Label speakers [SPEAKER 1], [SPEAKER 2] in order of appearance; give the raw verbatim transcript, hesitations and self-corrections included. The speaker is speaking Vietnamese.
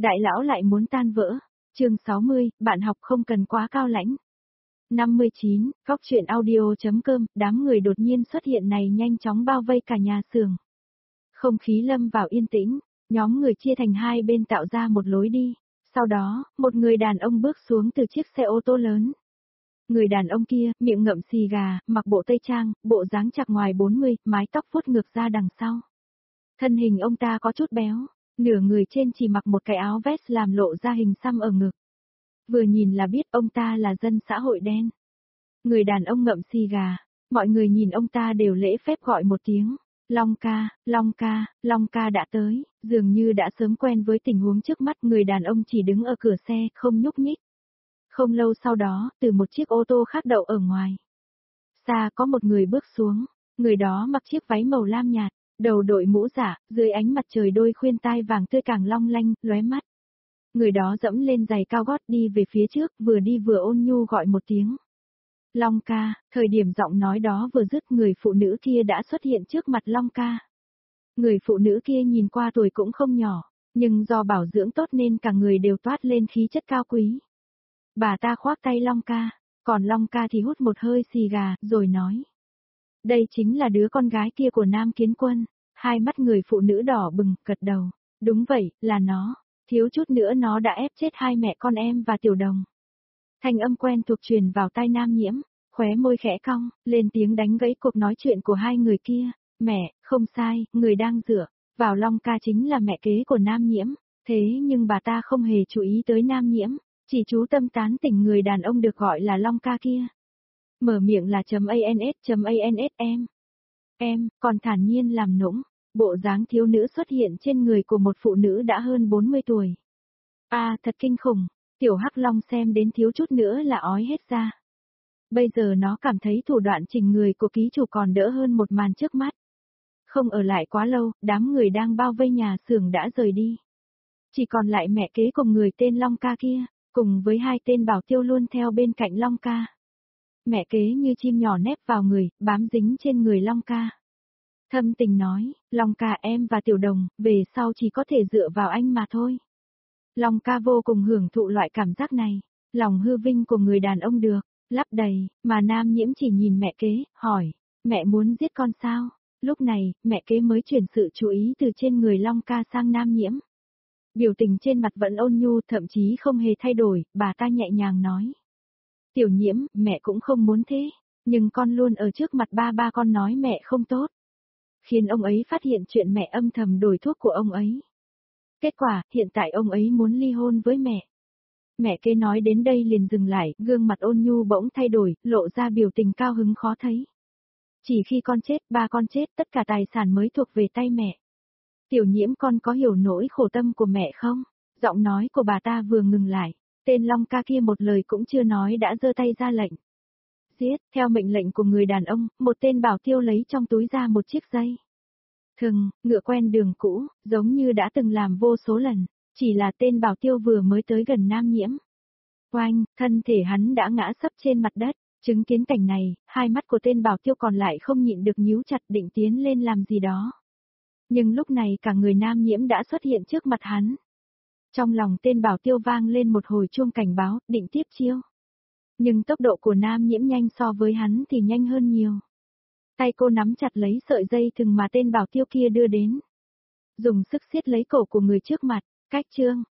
[SPEAKER 1] Đại lão lại muốn tan vỡ. Chương sáu mươi, bạn học không cần quá cao lãnh. năm mươi chín, góc truyện audio.com, đám người đột nhiên xuất hiện này nhanh chóng bao vây cả nhà xưởng. Không khí lâm vào yên tĩnh, nhóm người chia thành hai bên tạo ra một lối đi. Sau đó, một người đàn ông bước xuống từ chiếc xe ô tô lớn. Người đàn ông kia, miệng ngậm xì gà, mặc bộ tây trang, bộ dáng chạc ngoài bốn mươi, mái tóc vuốt ngược ra đằng sau. Thân hình ông ta có chút béo, nửa người trên chỉ mặc một cái áo vest làm lộ ra hình xăm ở ngực. Vừa nhìn là biết ông ta là dân xã hội đen. Người đàn ông ngậm xì gà, mọi người nhìn ông ta đều lễ phép gọi một tiếng. Long ca, Long ca, Long ca đã tới, dường như đã sớm quen với tình huống trước mắt. Người đàn ông chỉ đứng ở cửa xe, không nhúc nhích. Không lâu sau đó, từ một chiếc ô tô khác đậu ở ngoài. Xa có một người bước xuống, người đó mặc chiếc váy màu lam nhạt, đầu đội mũ giả, dưới ánh mặt trời đôi khuyên tai vàng tươi càng long lanh, lóe mắt. Người đó dẫm lên giày cao gót đi về phía trước, vừa đi vừa ôn nhu gọi một tiếng. Long ca, thời điểm giọng nói đó vừa dứt, người phụ nữ kia đã xuất hiện trước mặt Long ca. Người phụ nữ kia nhìn qua tuổi cũng không nhỏ, nhưng do bảo dưỡng tốt nên cả người đều toát lên khí chất cao quý. Bà ta khoác tay Long ca, còn Long ca thì hút một hơi xì gà, rồi nói. Đây chính là đứa con gái kia của Nam Kiến Quân. Hai mắt người phụ nữ đỏ bừng, gật đầu. Đúng vậy, là nó. Thiếu chút nữa nó đã ép chết hai mẹ con em và Tiểu Đồng. Thanh âm quen thuộc truyền vào tai Nam Nhiễm, khóe môi khẽ cong, lên tiếng đánh gãy cuộc nói chuyện của hai người kia. Mẹ, không sai, người đang dựa vào Long ca chính là mẹ kế của Nam Nhiễm. Thế nhưng bà ta không hề chú ý tới Nam Nhiễm, chỉ chú tâm tán tỉnh người đàn ông được gọi là Long ca kia. Mở miệng là chấm ans, chấm ans em. Em, còn thản nhiên làm nũng, bộ dáng thiếu nữ xuất hiện trên người của một phụ nữ đã hơn bốn mươi tuổi. À, thật kinh khủng, tiểu Hắc Long xem đến thiếu chút nữa là ói hết ra. Bây giờ nó cảm thấy thủ đoạn chỉnh người của ký chủ còn đỡ hơn một màn trước mắt. Không ở lại quá lâu, đám người đang bao vây nhà xưởng đã rời đi. Chỉ còn lại mẹ kế cùng người tên Long ca kia, cùng với hai tên bảo tiêu luôn theo bên cạnh Long ca. Mẹ kế như chim nhỏ nép vào người, bám dính trên người Long ca. Thâm tình nói, Long ca em và Tiểu Đồng, về sau chỉ có thể dựa vào anh mà thôi. Long ca vô cùng hưởng thụ loại cảm giác này, lòng hư vinh của người đàn ông được, lắp đầy, mà Nam Nhiễm chỉ nhìn mẹ kế, hỏi, mẹ muốn giết con sao? Lúc này, mẹ kế mới chuyển sự chú ý từ trên người Long ca sang Nam Nhiễm. Biểu tình trên mặt vẫn ôn nhu, thậm chí không hề thay đổi, bà ta nhẹ nhàng nói. Tiểu Nhiễm, mẹ cũng không muốn thế, nhưng con luôn ở trước mặt ba ba con nói mẹ không tốt. Khiến ông ấy phát hiện chuyện mẹ âm thầm đổi thuốc của ông ấy. Kết quả, hiện tại ông ấy muốn ly hôn với mẹ. Mẹ kế nói đến đây liền dừng lại, gương mặt ôn nhu bỗng thay đổi, lộ ra biểu tình cao hứng khó thấy. Chỉ khi con chết, ba con chết, tất cả tài sản mới thuộc về tay mẹ. Tiểu Nhiễm, con có hiểu nỗi khổ tâm của mẹ không? Giọng nói của bà ta vừa ngừng lại, tên Long ca kia một lời cũng chưa nói đã giơ tay ra lệnh. Giết, theo mệnh lệnh của người đàn ông, một tên bảo tiêu lấy trong túi ra một chiếc dây thừng, ngựa quen đường cũ, giống như đã từng làm vô số lần, chỉ là tên bảo tiêu vừa mới tới gần Nam Nhiễm. Oanh, thân thể hắn đã ngã sấp trên mặt đất, chứng kiến cảnh này, hai mắt của tên bảo tiêu còn lại không nhịn được nhíu chặt định tiến lên làm gì đó. Nhưng lúc này cả người Nam Nhiễm đã xuất hiện trước mặt hắn. Trong lòng tên bảo tiêu vang lên một hồi chuông cảnh báo, định tiếp chiêu. Nhưng tốc độ của Nam Nhiễm nhanh so với hắn thì nhanh hơn nhiều. Tay cô nắm chặt lấy sợi dây thừng mà tên bảo tiêu kia đưa đến. Dùng sức siết lấy cổ của người trước mặt, cách chương,